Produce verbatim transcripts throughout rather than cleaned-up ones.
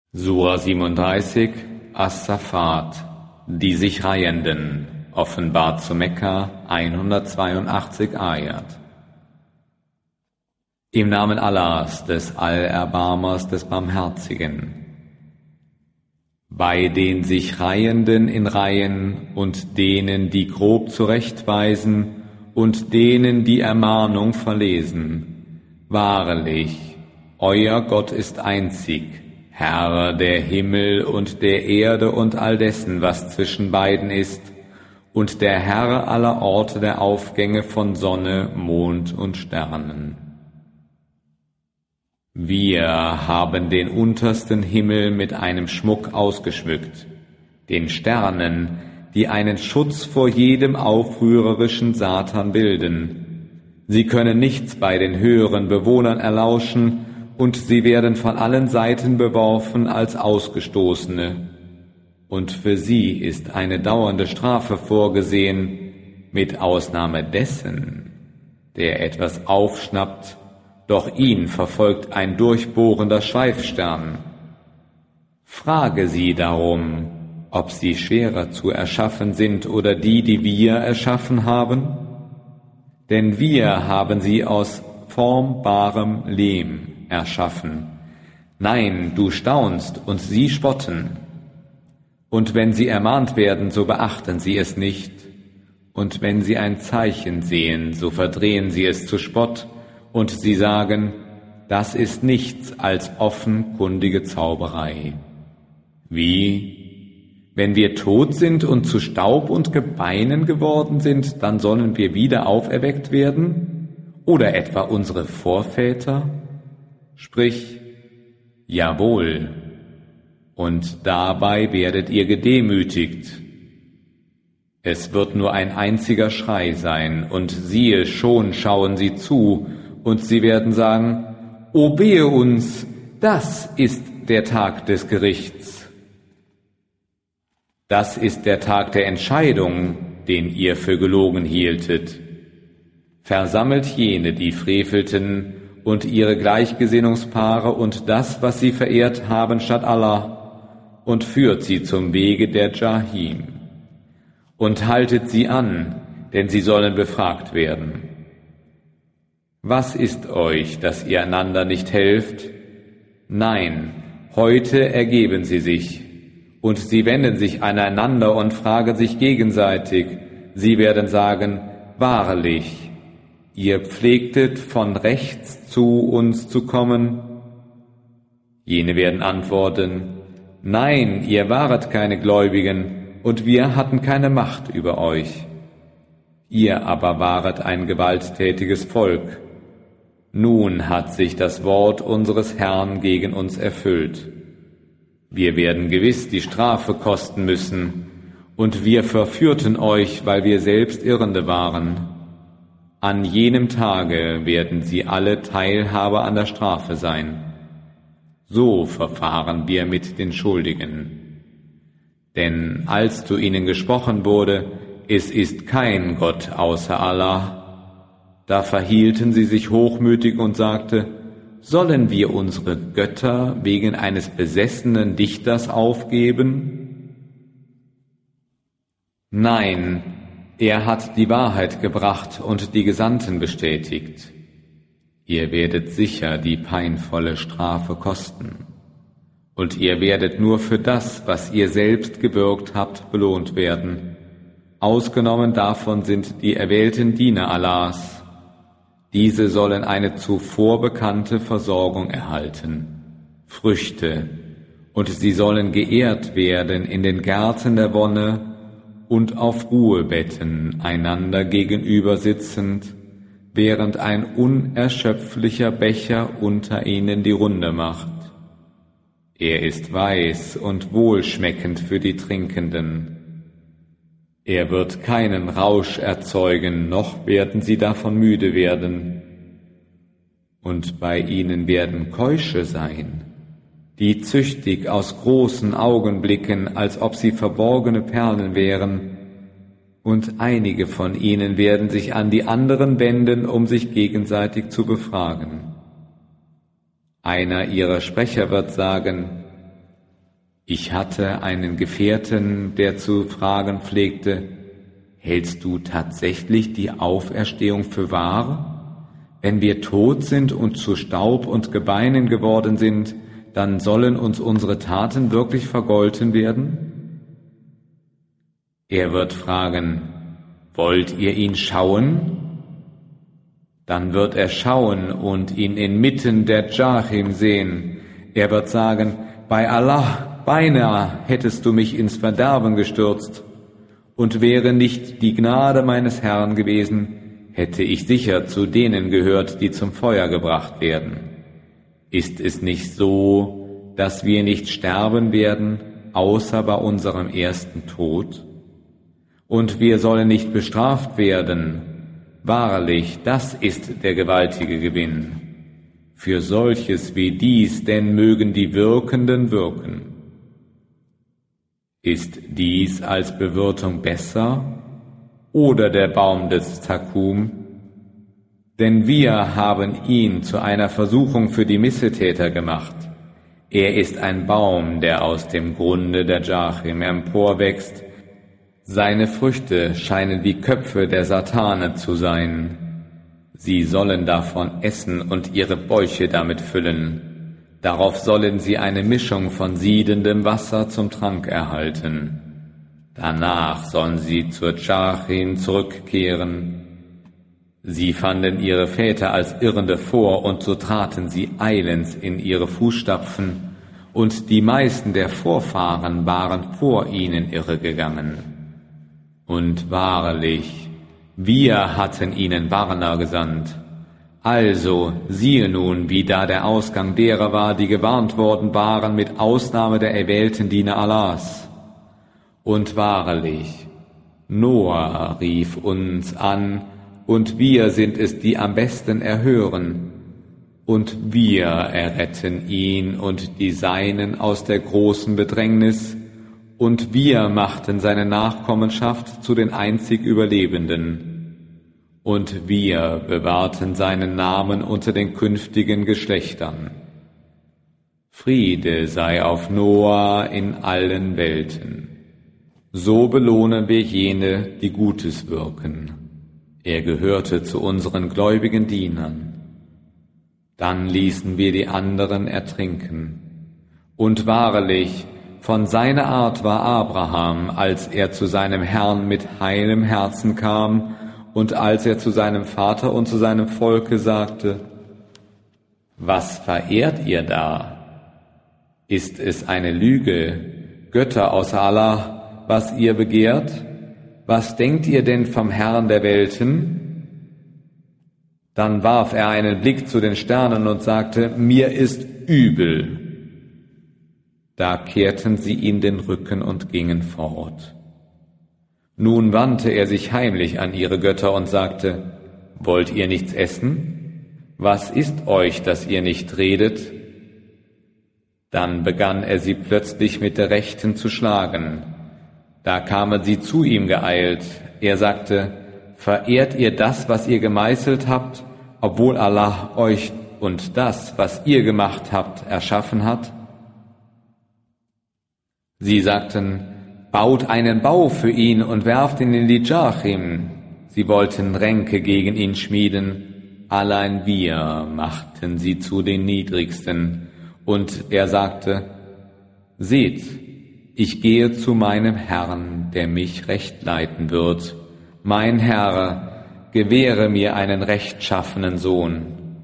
Sura siebenunddreißig, As-Saffat, die sich Reihenden, offenbart zu Mekka, hundertzweiundachtzig Ayat. Im Namen Allahs, des Allerbarmers, des Barmherzigen. Bei den sich Reihenden in Reihen und denen, die grob zurechtweisen und denen, die Ermahnung verlesen. Wahrlich, euer Gott ist einzig, Herr der Himmel und der Erde und all dessen, was zwischen beiden ist, und der Herr aller Orte der Aufgänge von Sonne, Mond und Sternen. Wir haben den untersten Himmel mit einem Schmuck ausgeschmückt, den Sternen, die einen Schutz vor jedem aufrührerischen Satan bilden. Sie können nichts bei den höheren Bewohnern erlauschen, und sie werden von allen Seiten beworfen als Ausgestoßene. Und für sie ist eine dauernde Strafe vorgesehen, mit Ausnahme dessen, der etwas aufschnappt, doch ihn verfolgt ein durchbohrender Schweifstern. Frage sie darum, ob sie schwerer zu erschaffen sind oder die, die wir erschaffen haben? Denn wir haben sie aus formbarem Lehm erschaffen. Nein, du staunst und sie spotten. Und wenn sie ermahnt werden, so beachten sie es nicht. Und wenn sie ein Zeichen sehen, so verdrehen sie es zu Spott. Und sie sagen, das ist nichts als offenkundige Zauberei. Wie? Wenn wir tot sind und zu Staub und Gebeinen geworden sind, dann sollen wir wieder auferweckt werden? Oder etwa unsere Vorväter? Sprich, jawohl, und dabei werdet ihr gedemütigt. Es wird nur ein einziger Schrei sein, und siehe, schon schauen sie zu, und sie werden sagen, O wehe uns, das ist der Tag des Gerichts. Das ist der Tag der Entscheidung, den ihr für gelogen hieltet. Versammelt jene, die frevelten, und ihre Gleichgesinnungspaare und das, was sie verehrt haben statt Allah, und führt sie zum Wege der Jahim. Und haltet sie an, denn sie sollen befragt werden. Was ist euch, dass ihr einander nicht helft? Nein, heute ergeben sie sich, und sie wenden sich aneinander und fragen sich gegenseitig. Sie werden sagen, wahrlich, ihr pflegtet von rechts zu uns zu kommen? Jene werden antworten, nein, ihr waret keine Gläubigen, und wir hatten keine Macht über euch. Ihr aber waret ein gewalttätiges Volk. Nun hat sich das Wort unseres Herrn gegen uns erfüllt. Wir werden gewiss die Strafe kosten müssen, und wir verführten euch, weil wir selbst Irrende waren. An jenem Tage werden sie alle Teilhaber an der Strafe sein. So verfahren wir mit den Schuldigen. Denn als zu ihnen gesprochen wurde, es ist kein Gott außer Allah, da verhielten sie sich hochmütig und sagte, sollen wir unsere Götter wegen eines besessenen Dichters aufgeben? Nein, er hat die Wahrheit gebracht und die Gesandten bestätigt. Ihr werdet sicher die peinvolle Strafe kosten. Und ihr werdet nur für das, was ihr selbst gewirkt habt, belohnt werden. Ausgenommen davon sind die erwählten Diener Allahs. Diese sollen eine zuvor bekannte Versorgung erhalten, Früchte, und sie sollen geehrt werden in den Gärten der Wonne und auf Ruhebetten einander gegenüber sitzend, während ein unerschöpflicher Becher unter ihnen die Runde macht. Er ist weiß und wohlschmeckend für die Trinkenden. Er wird keinen Rausch erzeugen, noch werden sie davon müde werden. Und bei ihnen werden Keusche sein, die züchtig aus großen Augen blicken, als ob sie verborgene Perlen wären, und einige von ihnen werden sich an die anderen wenden, um sich gegenseitig zu befragen. Einer ihrer Sprecher wird sagen, Ich hatte einen Gefährten, der zu fragen pflegte, hältst du tatsächlich die Auferstehung für wahr? Wenn wir tot sind und zu Staub und Gebeinen geworden sind, dann sollen uns unsere Taten wirklich vergolten werden? Er wird fragen, wollt ihr ihn schauen? Dann wird er schauen und ihn inmitten der Jahim sehen. Er wird sagen, bei Allah, beinahe hättest du mich ins Verderben gestürzt. Und wäre nicht die Gnade meines Herrn gewesen, hätte ich sicher zu denen gehört, die zum Feuer gebracht werden. Ist es nicht so, dass wir nicht sterben werden, außer bei unserem ersten Tod? Und wir sollen nicht bestraft werden. Wahrlich, das ist der gewaltige Gewinn. Für solches wie dies denn mögen die Wirkenden wirken. Ist dies als Bewirtung besser oder der Baum des Zakum? Denn wir haben ihn zu einer Versuchung für die Missetäter gemacht. Er ist ein Baum, der aus dem Grunde der Jahim emporwächst. Seine Früchte scheinen wie Köpfe der Satane zu sein. Sie sollen davon essen und ihre Bäuche damit füllen. Darauf sollen sie eine Mischung von siedendem Wasser zum Trank erhalten. Danach sollen sie zur Jahim zurückkehren. Sie fanden ihre Väter als Irrende vor, und so traten sie eilends in ihre Fußstapfen, und die meisten der Vorfahren waren vor ihnen irregegangen. Und wahrlich, wir hatten ihnen Warner gesandt. Also siehe nun, wie da der Ausgang derer war, die gewarnt worden waren, mit Ausnahme der erwählten Diener Allahs. Und wahrlich, Noah rief uns an, und wir sind es, die am besten erhören. Und wir erretten ihn und die Seinen aus der großen Bedrängnis, und wir machten seine Nachkommenschaft zu den einzig Überlebenden. Und wir bewahrten seinen Namen unter den künftigen Geschlechtern. Friede sei auf Noah in allen Welten. So belohnen wir jene, die Gutes wirken. Er gehörte zu unseren gläubigen Dienern. Dann ließen wir die anderen ertrinken. Und wahrlich, von seiner Art war Abraham, als er zu seinem Herrn mit heilem Herzen kam und als er zu seinem Vater und zu seinem Volke sagte, was verehrt ihr da? Ist es eine Lüge, Götter außer Allah, was ihr begehrt? Was denkt ihr denn vom Herrn der Welten? Dann warf er einen Blick zu den Sternen und sagte, mir ist übel. Da kehrten sie ihm den Rücken und gingen fort. Nun wandte er sich heimlich an ihre Götter und sagte, wollt ihr nichts essen? Was ist euch, dass ihr nicht redet? Dann begann er sie plötzlich mit der Rechten zu schlagen. Da kamen sie zu ihm geeilt. Er sagte, verehrt ihr das, was ihr gemeißelt habt, obwohl Allah euch und das, was ihr gemacht habt, erschaffen hat? Sie sagten, baut einen Bau für ihn und werft ihn in die Jahim. Sie wollten Ränke gegen ihn schmieden. Allein wir machten sie zu den Niedrigsten. Und er sagte, seht, ich gehe zu meinem Herrn, der mich recht leiten wird. Mein Herr, gewähre mir einen rechtschaffenen Sohn.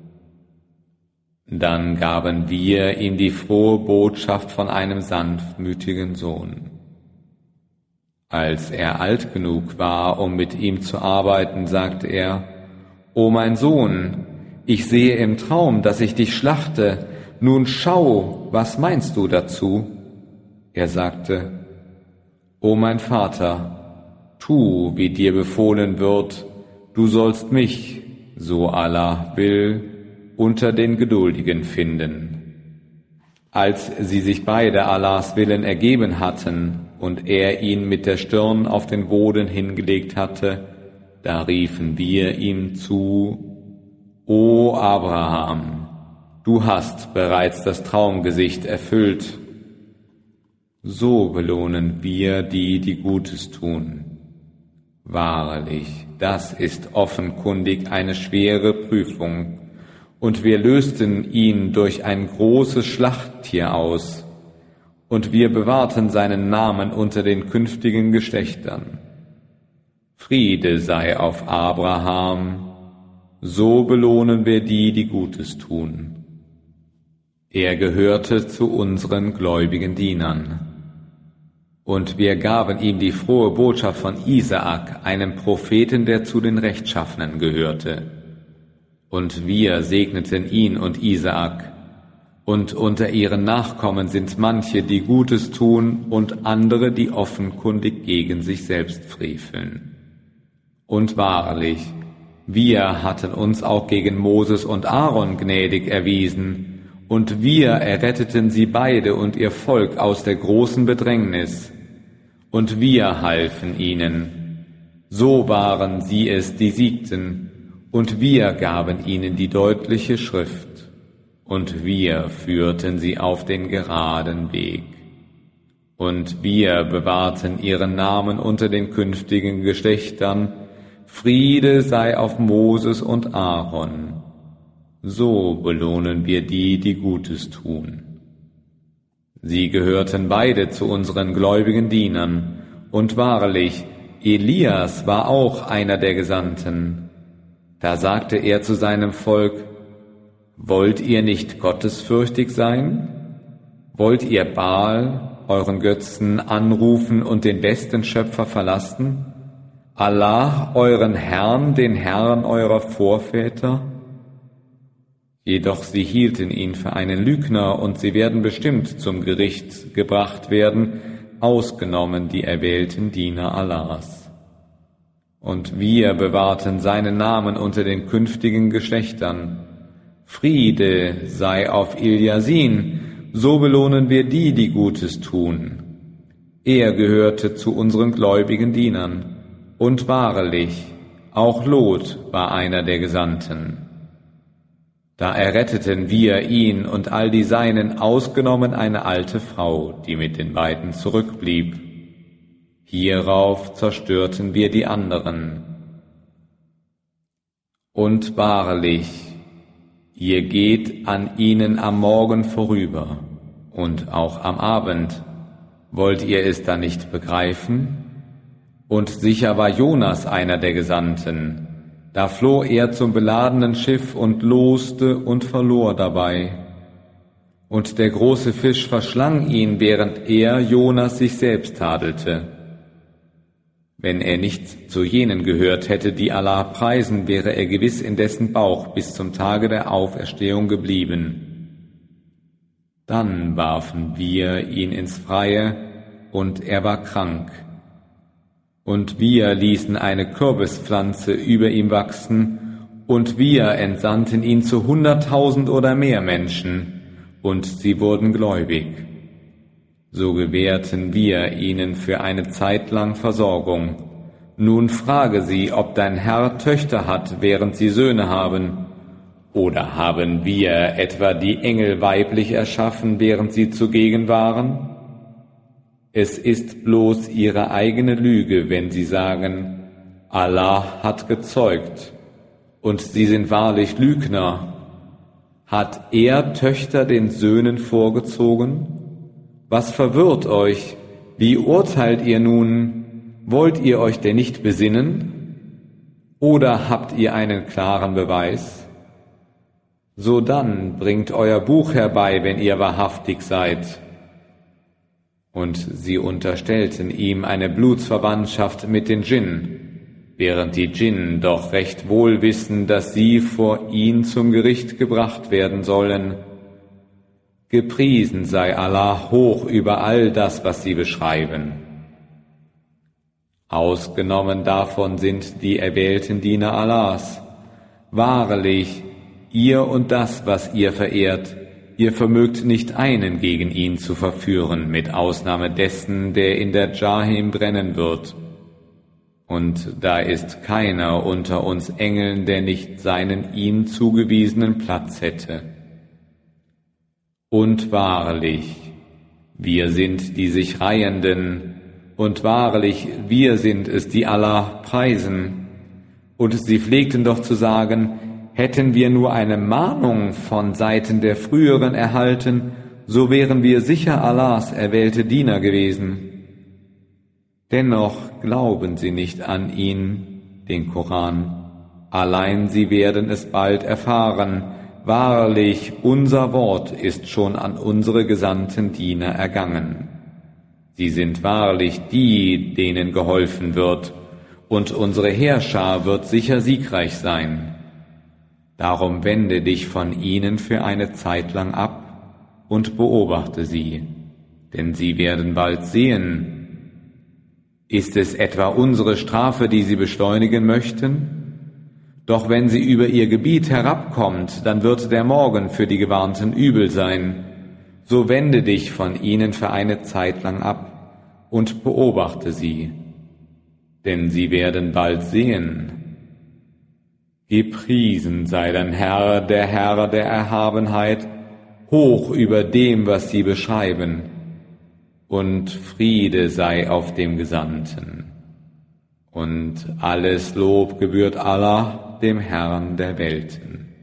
Dann gaben wir ihm die frohe Botschaft von einem sanftmütigen Sohn. Als er alt genug war, um mit ihm zu arbeiten, sagte er, O mein Sohn, ich sehe im Traum, dass ich dich schlachte. Nun schau, was meinst du dazu? Er sagte, O mein Vater, tu, wie dir befohlen wird, du sollst mich, so Allah will, unter den Geduldigen finden. Als sie sich beide Allahs Willen ergeben hatten und er ihn mit der Stirn auf den Boden hingelegt hatte, da riefen wir ihm zu, O Abraham, du hast bereits das Traumgesicht erfüllt. So belohnen wir die, die Gutes tun. Wahrlich, das ist offenkundig eine schwere Prüfung, und wir lösten ihn durch ein großes Schlachttier aus, und wir bewahrten seinen Namen unter den künftigen Geschlechtern. Friede sei auf Abraham, so belohnen wir die, die Gutes tun. Er gehörte zu unseren gläubigen Dienern. Und wir gaben ihm die frohe Botschaft von Isaak, einem Propheten, der zu den Rechtschaffenen gehörte. Und wir segneten ihn und Isaak. Und unter ihren Nachkommen sind manche, die Gutes tun, und andere, die offenkundig gegen sich selbst freveln. Und wahrlich, wir hatten uns auch gegen Moses und Aaron gnädig erwiesen, und wir erretteten sie beide und ihr Volk aus der großen Bedrängnis. Und wir halfen ihnen. So waren sie es, die siegten, und wir gaben ihnen die deutliche Schrift, und wir führten sie auf den geraden Weg. Und wir bewahrten ihren Namen unter den künftigen Geschlechtern. Friede sei auf Moses und Aaron. So belohnen wir die, die Gutes tun. Sie gehörten beide zu unseren gläubigen Dienern, und wahrlich, Elias war auch einer der Gesandten. Da sagte er zu seinem Volk: Wollt ihr nicht gottesfürchtig sein? Wollt ihr Baal, euren Götzen, anrufen und den besten Schöpfer verlassen? Allah, euren Herrn, den Herrn eurer Vorväter? Jedoch sie hielten ihn für einen Lügner, und sie werden bestimmt zum Gericht gebracht werden, ausgenommen die erwählten Diener Allahs. Und wir bewahrten seinen Namen unter den künftigen Geschlechtern. Friede sei auf Iljasin, so belohnen wir die, die Gutes tun. Er gehörte zu unseren gläubigen Dienern, und wahrlich, auch Lot war einer der Gesandten. Da erretteten wir ihn und all die Seinen, ausgenommen eine alte Frau, die mit den beiden zurückblieb. Hierauf zerstörten wir die anderen. Und wahrlich, ihr geht an ihnen am Morgen vorüber und auch am Abend. Wollt ihr es da nicht begreifen? Und sicher war Jonas einer der Gesandten. Da floh er zum beladenen Schiff und loste und verlor dabei. Und der große Fisch verschlang ihn, während er, Jonas, sich selbst tadelte. Wenn er nicht zu jenen gehört hätte, die Allah preisen, wäre er gewiss in dessen Bauch bis zum Tage der Auferstehung geblieben. Dann warfen wir ihn ins Freie, und er war krank. Und wir ließen eine Kürbispflanze über ihm wachsen, und wir entsandten ihn zu hunderttausend oder mehr Menschen, und sie wurden gläubig. So gewährten wir ihnen für eine Zeit lang Versorgung. Nun frage sie, ob dein Herr Töchter hat, während sie Söhne haben. Oder haben wir etwa die Engel weiblich erschaffen, während sie zugegen waren? Es ist bloß ihre eigene Lüge, wenn sie sagen, Allah hat gezeugt, und sie sind wahrlich Lügner. Hat er Töchter den Söhnen vorgezogen? Was verwirrt euch? Wie urteilt ihr nun? Wollt ihr euch denn nicht besinnen? Oder habt ihr einen klaren Beweis? So dann bringt euer Buch herbei, wenn ihr wahrhaftig seid. Und sie unterstellten ihm eine Blutsverwandtschaft mit den Djinn, während die Djinn doch recht wohl wissen, dass sie vor ihn zum Gericht gebracht werden sollen. Gepriesen sei Allah hoch über all das, was sie beschreiben. Ausgenommen davon sind die erwählten Diener Allahs. Wahrlich, ihr und das, was ihr verehrt, ihr vermögt nicht einen gegen ihn zu verführen, mit Ausnahme dessen, der in der Jahim brennen wird. Und da ist keiner unter uns Engeln, der nicht seinen ihm zugewiesenen Platz hätte. Und wahrlich, Wir sind die sich Reihenden, und wahrlich, wir sind es, die Allah preisen. Und sie pflegten doch zu sagen, hätten wir nur eine Mahnung von Seiten der Früheren erhalten, so wären wir sicher Allahs erwählte Diener gewesen. Dennoch glauben sie nicht an ihn, den Koran. Allein sie werden es bald erfahren. Wahrlich, unser Wort ist schon an unsere gesandten Diener ergangen. Sie sind wahrlich die, denen geholfen wird, und unsere Heerschar wird sicher siegreich sein. Darum wende dich von ihnen für eine Zeit lang ab und beobachte sie, denn sie werden bald sehen. Ist es etwa unsere Strafe, die sie beschleunigen möchten? Doch wenn sie über ihr Gebiet herabkommt, dann wird der Morgen für die Gewarnten übel sein. So wende dich von ihnen für eine Zeit lang ab und beobachte sie, denn sie werden bald sehen. Gepriesen sei dein Herr, der Herr der Erhabenheit, hoch über dem, was sie beschreiben, und Friede sei auf dem Gesandten. Und alles Lob gebührt Allah, dem Herrn der Welten.